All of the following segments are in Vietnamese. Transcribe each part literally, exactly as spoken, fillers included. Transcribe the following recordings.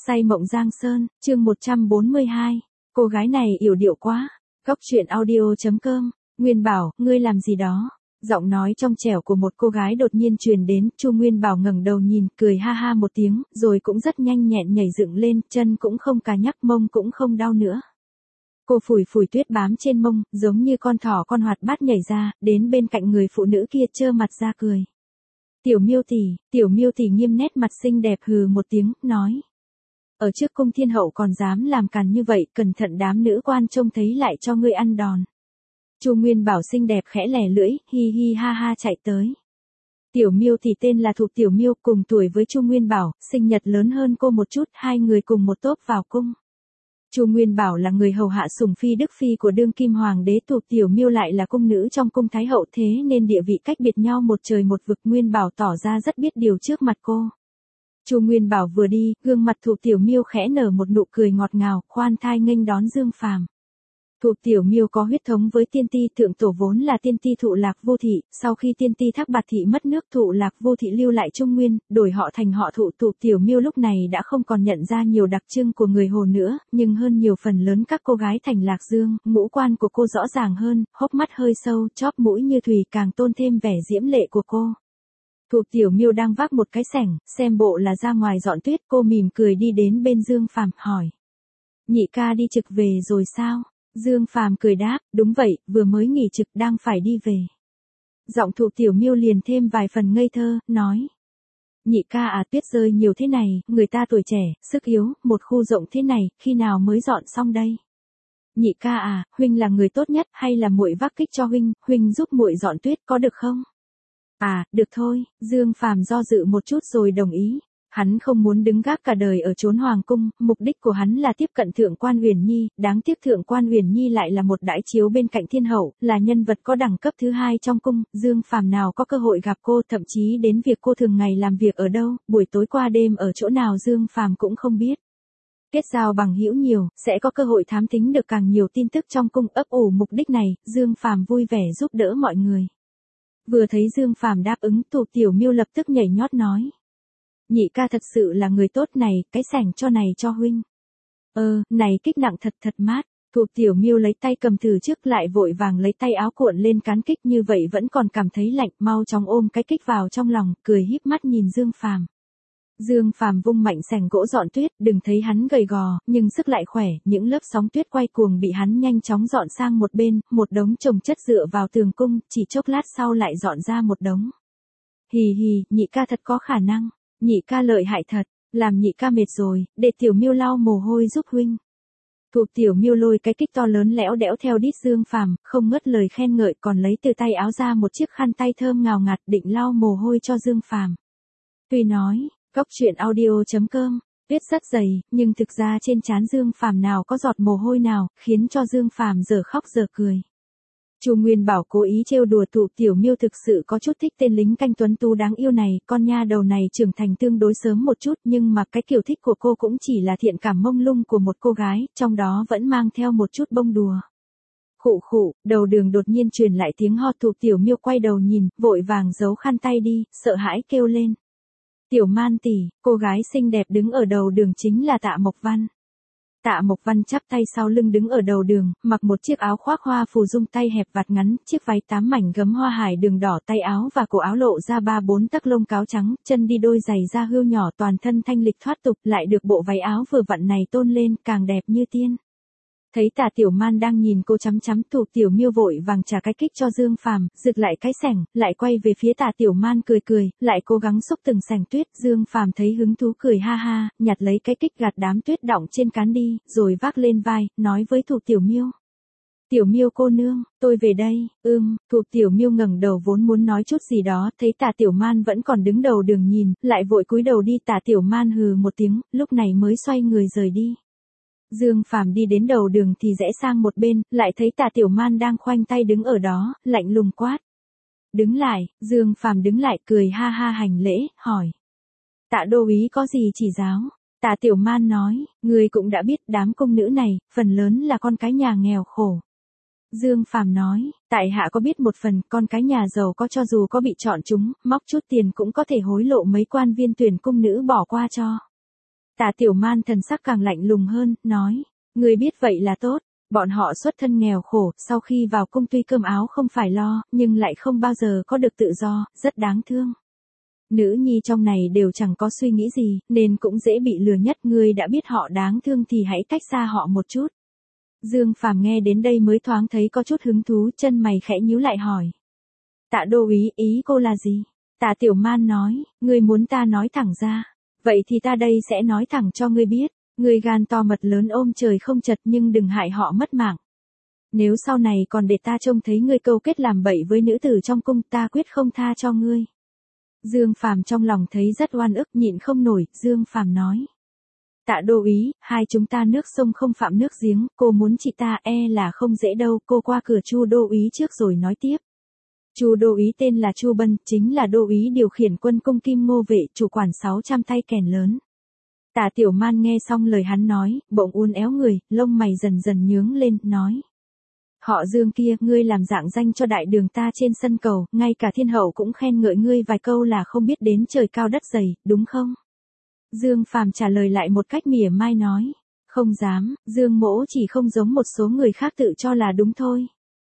Say mộng Giang Sơn, chương một trăm bốn mươi hai. Cô gái này yểu điệu quá. Góc truyện audio chấm com. Nguyên Bảo, ngươi làm gì đó? Giọng nói trong trẻo của một cô gái đột nhiên truyền đến. Chu Nguyên Bảo ngẩng đầu nhìn, cười ha ha một tiếng, rồi cũng rất nhanh nhẹn nhảy dựng lên, chân cũng không cà nhắc, mông cũng không đau nữa. Cô phủi phủi tuyết bám trên mông, giống như con thỏ con hoạt bát nhảy ra, đến bên cạnh người phụ nữ kia trơ mặt ra cười. Tiểu Miêu tỷ, Tiểu Miêu tỷ nghiêm nét mặt xinh đẹp hừ một tiếng, nói: ở trước cung thiên hậu còn dám làm càn như vậy, cẩn thận đám nữ quan trông thấy lại cho ngươi ăn đòn. Chu Nguyên Bảo xinh đẹp khẽ lẻ lưỡi, hi hi ha ha chạy tới. Tiểu Miêu tỷ tên là Thục Tiểu Miêu, cùng tuổi với Chu Nguyên Bảo, sinh nhật lớn hơn cô một chút, hai người cùng một tốp vào cung. Chu Nguyên Bảo là người hầu hạ sủng phi đức phi của đương kim hoàng đế, Thục Tiểu Miêu lại là cung nữ trong cung thái hậu, thế nên địa vị cách biệt nhau một trời một vực. Nguyên Bảo tỏ ra rất biết điều trước mặt cô. Chu Nguyên Bảo vừa đi, gương mặt Thục Tiểu Miêu khẽ nở một nụ cười ngọt ngào, khoan thai nghênh đón Dương Phàm. Thục Tiểu Miêu có huyết thống với tiên ti thượng tổ vốn là tiên ti Thụ Lạc Vô Thị, sau khi tiên ti Thác Bạt Thị mất nước, Thụ Lạc Vô Thị lưu lại Trung Nguyên, đổi họ thành họ Thụ. Thục Tiểu Miêu lúc này đã không còn nhận ra nhiều đặc trưng của người Hồ nữa, nhưng hơn nhiều phần lớn các cô gái thành Lạc Dương, ngũ quan của cô rõ ràng hơn, hốc mắt hơi sâu, chóp mũi như thùy càng tôn thêm vẻ diễm lệ của cô. Thục Tiểu Miêu đang vác một cái xẻng, xem bộ là ra ngoài dọn tuyết, cô mỉm cười đi đến bên Dương Phàm, hỏi: nhị ca đi trực về rồi sao? Dương Phàm cười đáp: đúng vậy, vừa mới nghỉ trực đang phải đi về. Giọng Thục Tiểu Miêu liền thêm vài phần ngây thơ, nói: nhị ca à, tuyết rơi nhiều thế này, người ta tuổi trẻ, sức yếu, một khu rộng thế này, khi nào mới dọn xong đây? Nhị ca à, huynh là người tốt nhất, hay là muội vác kích cho huynh, huynh giúp muội dọn tuyết có được không? À, được thôi, Dương Phàm do dự một chút rồi đồng ý. Hắn không muốn đứng gác cả đời ở chốn hoàng cung, mục đích của hắn là tiếp cận Thượng quan Uyển Nhi, đáng tiếc Thượng quan Uyển Nhi lại là một đãi chiếu bên cạnh thiên hậu, là nhân vật có đẳng cấp thứ hai trong cung, Dương Phàm nào có cơ hội gặp cô, thậm chí đến việc cô thường ngày làm việc ở đâu, buổi tối qua đêm ở chỗ nào Dương Phàm cũng không biết. Kết giao bằng hữu nhiều, sẽ có cơ hội thám thính được càng nhiều tin tức trong cung, ấp ủ mục đích này, Dương Phàm vui vẻ giúp đỡ mọi người. Vừa thấy Dương Phàm đáp ứng, Thục Tiểu Miêu lập tức nhảy nhót nói: nhị ca thật sự là người tốt này, cái xẻng cho này cho huynh. Ơ, này kích nặng thật thật mát. Thục Tiểu Miêu lấy tay cầm thử trước, lại vội vàng lấy tay áo cuộn lên cán kích, như vậy vẫn còn cảm thấy lạnh, mau chóng ôm cái kích vào trong lòng, cười híp mắt nhìn Dương Phàm. Dương Phàm vung mạnh xẻng gỗ dọn tuyết, đừng thấy hắn gầy gò, nhưng sức lại khỏe, những lớp sóng tuyết quay cuồng bị hắn nhanh chóng dọn sang một bên, một đống chồng chất dựa vào tường cung, chỉ chốc lát sau lại dọn ra một đống. Hì hì, nhị ca thật có khả năng, nhị ca lợi hại thật, làm nhị ca mệt rồi, để Tiểu Miêu lau mồ hôi giúp huynh. Thục Tiểu Miêu lôi cái kích to lớn lẽo đẽo theo đít Dương Phàm, không ngớt lời khen ngợi, còn lấy từ tay áo ra một chiếc khăn tay thơm ngào ngạt định lau mồ hôi cho Dương Phàm. Tuy nói, góc truyện audio chấm com, tuyết rất dày, nhưng thực ra trên trán Dương Phàm nào có giọt mồ hôi nào, khiến cho Dương Phàm giờ khóc giờ cười. Chu Nguyên Bảo cố ý trêu đùa Thục Tiểu Miêu, thực sự có chút thích tên lính canh tuấn tú đáng yêu này, con nha đầu này trưởng thành tương đối sớm một chút, nhưng mà cái kiểu thích của cô cũng chỉ là thiện cảm mông lung của một cô gái, trong đó vẫn mang theo một chút bông đùa. Khụ khụ, đầu đường đột nhiên truyền lại tiếng ho, Thục Tiểu Miêu quay đầu nhìn, vội vàng giấu khăn tay đi, sợ hãi kêu lên: Tiểu Man tỷ. Cô gái xinh đẹp đứng ở đầu đường chính là Tạ Mộc Văn. Tạ Mộc Văn chắp tay sau lưng đứng ở đầu đường, mặc một chiếc áo khoác hoa phù dung tay hẹp vạt ngắn, chiếc váy tám mảnh gấm hoa hải đường đỏ, tay áo và cổ áo lộ ra ba bốn tấc lông cáo trắng, chân đi đôi giày da hươu nhỏ, toàn thân thanh lịch thoát tục, lại được bộ váy áo vừa vặn này tôn lên, càng đẹp như tiên. Thấy Tạ Tiểu Man đang nhìn cô chăm chăm, Thục Tiểu Miêu vội vàng trả cái kích cho Dương Phàm, rực lại cái xẻng, lại quay về phía Tạ Tiểu Man cười cười, lại cố gắng xúc từng xẻng tuyết. Dương Phàm thấy hứng thú cười ha ha, nhặt lấy cái kích gạt đám tuyết đọng trên cán đi, rồi vác lên vai, nói với Thục Tiểu Miêu: Tiểu Miêu cô nương, tôi về đây. Ưm, Thục Tiểu Miêu ngẩng đầu vốn muốn nói chút gì đó, thấy Tạ Tiểu Man vẫn còn đứng đầu đường nhìn, lại vội cúi đầu đi. Tạ Tiểu Man hừ một tiếng, lúc này mới xoay người rời đi. Dương Phàm đi đến đầu đường thì rẽ sang một bên, lại thấy Tạ Tiểu Man đang khoanh tay đứng ở đó, lạnh lùng quát: đứng lại. Dương Phàm đứng lại, cười ha ha hành lễ, hỏi: Tạ đô úy có gì chỉ giáo? Tạ Tiểu Man nói: người cũng đã biết đám công nữ này, phần lớn là con cái nhà nghèo khổ. Dương Phàm nói: tại hạ có biết một phần, con cái nhà giàu có cho dù có bị chọn chúng, móc chút tiền cũng có thể hối lộ mấy quan viên tuyển cung nữ bỏ qua cho. Tả Tiểu Man thần sắc càng lạnh lùng hơn, nói, ngươi biết vậy là tốt, bọn họ xuất thân nghèo khổ, sau khi vào cung tuy cơm áo không phải lo, nhưng lại không bao giờ có được tự do, rất đáng thương. Nữ nhi trong này đều chẳng có suy nghĩ gì, nên cũng dễ bị lừa nhất, ngươi đã biết họ đáng thương thì hãy cách xa họ một chút. Dương Phàm nghe đến đây mới thoáng thấy có chút hứng thú, chân mày khẽ nhíu lại hỏi. Tạ đô úy, ý cô là gì? Tạ Tiểu Man nói, ngươi muốn ta nói thẳng ra. Vậy thì ta đây sẽ nói thẳng cho ngươi biết, ngươi gan to mật lớn ôm trời không chật nhưng đừng hại họ mất mạng. Nếu sau này còn để ta trông thấy ngươi câu kết làm bậy với nữ tử trong cung, ta quyết không tha cho ngươi. Dương Phàm trong lòng thấy rất oan ức, nhịn không nổi, Dương Phàm nói. Tạ đô úy, hai chúng ta nước sông không phạm nước giếng, cô muốn chị ta e là không dễ đâu, cô qua cửa Chu đô úy trước rồi nói tiếp. Chu đô úy tên là Chu Bân, chính là đô úy điều khiển quân cung Kim Ngô vệ, chủ quản sáu trăm tay kèn lớn. Tả Tiểu Man nghe xong lời hắn nói, bỗng uốn éo người, lông mày dần dần nhướng lên, nói. Họ Dương kia, ngươi làm dạng danh cho đại đường ta trên sân cầu, ngay cả thiên hậu cũng khen ngợi ngươi vài câu là không biết đến trời cao đất dày, đúng không? Dương Phàm trả lời lại một cách mỉa mai nói. Không dám, Dương mỗ chỉ không giống một số người khác tự cho là đúng thôi.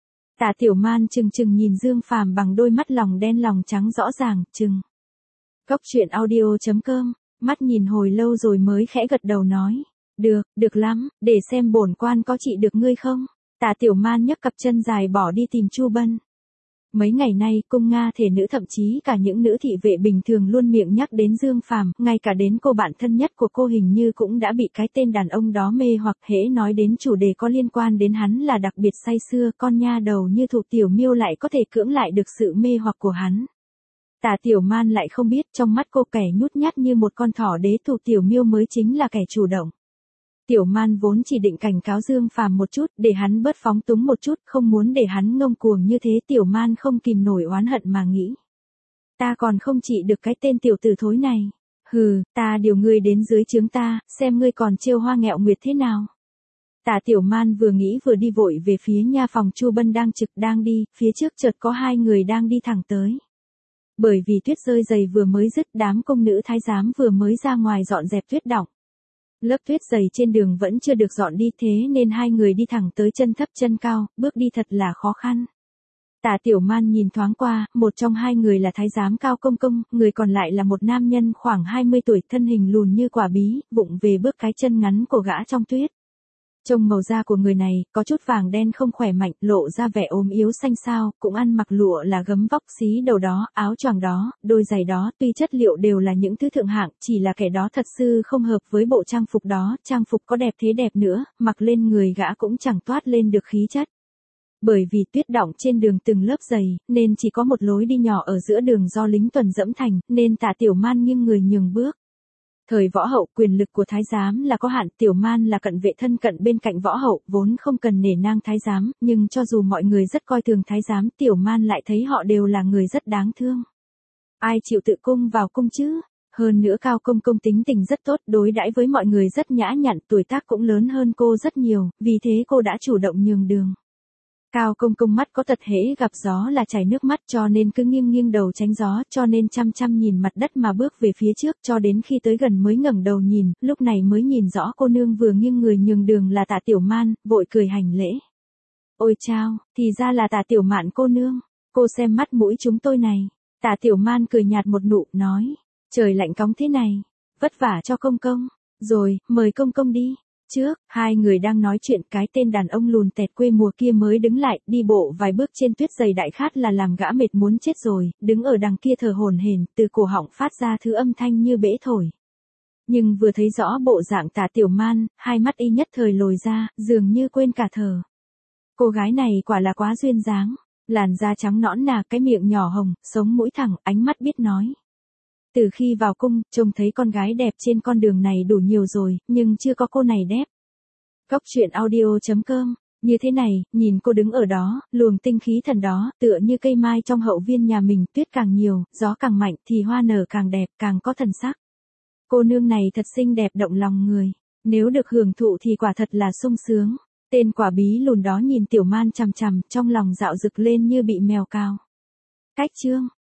Tả Tiểu Man chừng chừng nhìn Dương Phàm bằng đôi mắt lòng đen lòng trắng rõ ràng, chừng. Cốc truyện audio chấm com, mắt nhìn hồi lâu rồi mới khẽ gật đầu nói. Được, được lắm, để xem bổn quan có trị được ngươi không. Tả Tiểu Man nhấc cặp chân dài bỏ đi tìm Chu Bân. Mấy ngày nay, cung Nga thể nữ thậm chí cả những nữ thị vệ bình thường luôn miệng nhắc đến Dương Phàm, ngay cả đến cô bạn thân nhất của cô hình như cũng đã bị cái tên đàn ông đó mê hoặc, hễ nói đến chủ đề có liên quan đến hắn là đặc biệt say sưa, con nha đầu như Thục Tiểu Miêu lại có thể cưỡng lại được sự mê hoặc của hắn. Tả Tiểu Man lại không biết, trong mắt cô kẻ nhút nhát như một con thỏ đế, Thục Tiểu Miêu mới chính là kẻ chủ động. Tiểu Man vốn chỉ định cảnh cáo Dương Phàm một chút, để hắn bớt phóng túng một chút, không muốn để hắn ngông cuồng như thế. Tiểu Man không kìm nổi oán hận mà nghĩ. Ta còn không trị được cái tên tiểu tử thối này. Hừ, ta điều ngươi đến dưới trướng ta, xem ngươi còn trêu hoa nghẹo nguyệt thế nào. Tả Tiểu Man vừa nghĩ vừa đi vội về phía nha phòng Chu Bân đang trực đang đi, phía trước chợt có hai người đang đi thẳng tới. Bởi vì tuyết rơi dày vừa mới dứt, đám công nữ thái giám vừa mới ra ngoài dọn dẹp tuyết đọng. Lớp tuyết dày trên đường vẫn chưa được dọn đi, thế nên hai người đi thẳng tới chân thấp chân cao, bước đi thật là khó khăn. Tả Tiểu Man nhìn thoáng qua, một trong hai người là thái giám Cao Công Công, người còn lại là một nam nhân khoảng hai mươi tuổi, thân hình lùn như quả bí, vụng về bước cái chân ngắn của gã trong tuyết. Trông màu da của người này, có chút vàng đen không khỏe mạnh, lộ ra vẻ ốm yếu xanh xao, cũng ăn mặc lụa là gấm vóc xí đầu đó, áo choàng đó, đôi giày đó, tuy chất liệu đều là những thứ thượng hạng, chỉ là kẻ đó thật sự không hợp với bộ trang phục đó, trang phục có đẹp thế đẹp nữa, mặc lên người gã cũng chẳng toát lên được khí chất. Bởi vì tuyết đọng trên đường từng lớp dày, nên chỉ có một lối đi nhỏ ở giữa đường do lính tuần dẫm thành, nên Tả Tiểu Man nghiêng người nhường bước. Thời võ hậu, quyền lực của thái giám là có hạn, Tiểu Man là cận vệ thân cận bên cạnh võ hậu, vốn không cần nể nang thái giám, nhưng cho dù mọi người rất coi thường thái giám, Tiểu Man lại thấy họ đều là người rất đáng thương. Ai chịu tự cung vào cung chứ? Hơn nữa Cao Công Công tính tình rất tốt, đối đãi với mọi người rất nhã nhặn, tuổi tác cũng lớn hơn cô rất nhiều, vì thế cô đã chủ động nhường đường. Cao Công Công mắt có tật, hễ gặp gió là chảy nước mắt, cho nên cứ nghiêng nghiêng đầu tránh gió, cho nên chăm chăm nhìn mặt đất mà bước về phía trước, cho đến khi tới gần mới ngẩng đầu nhìn, lúc này mới nhìn rõ cô nương vừa nghiêng người nhường đường là Tả Tiểu Man, vội cười hành lễ. Ôi chao, thì ra là Tả Tiểu Mạn cô nương, cô xem mắt mũi chúng tôi này. Tả Tiểu Man cười nhạt một nụ, nói, trời lạnh cóng thế này, vất vả cho công công, rồi, mời công công đi. Trước, hai người đang nói chuyện, cái tên đàn ông lùn tẹt quê mùa kia mới đứng lại, đi bộ vài bước trên tuyết dày đại khát là làm gã mệt muốn chết rồi, đứng ở đằng kia thở hổn hển, từ cổ họng phát ra thứ âm thanh như bể thổi. Nhưng vừa thấy rõ bộ dạng Tả Tiểu Man, hai mắt y nhất thời lồi ra, dường như quên cả thở. Cô gái này quả là quá duyên dáng, làn da trắng nõn nà, cái miệng nhỏ hồng, sống mũi thẳng, ánh mắt biết nói. Từ khi vào cung, trông thấy con gái đẹp trên con đường này đủ nhiều rồi, nhưng chưa có cô này đẹp. Cốc truyện audio chấm com, như thế này, nhìn cô đứng ở đó, luồng tinh khí thần đó, tựa như cây mai trong hậu viên nhà mình, tuyết càng nhiều, gió càng mạnh, thì hoa nở càng đẹp, càng có thần sắc. Cô nương này thật xinh đẹp động lòng người, nếu được hưởng thụ thì quả thật là sung sướng. Tên quả bí lùn đó nhìn Tiểu Man chằm chằm, trong lòng dạo rực lên như bị mèo cào. Cách chương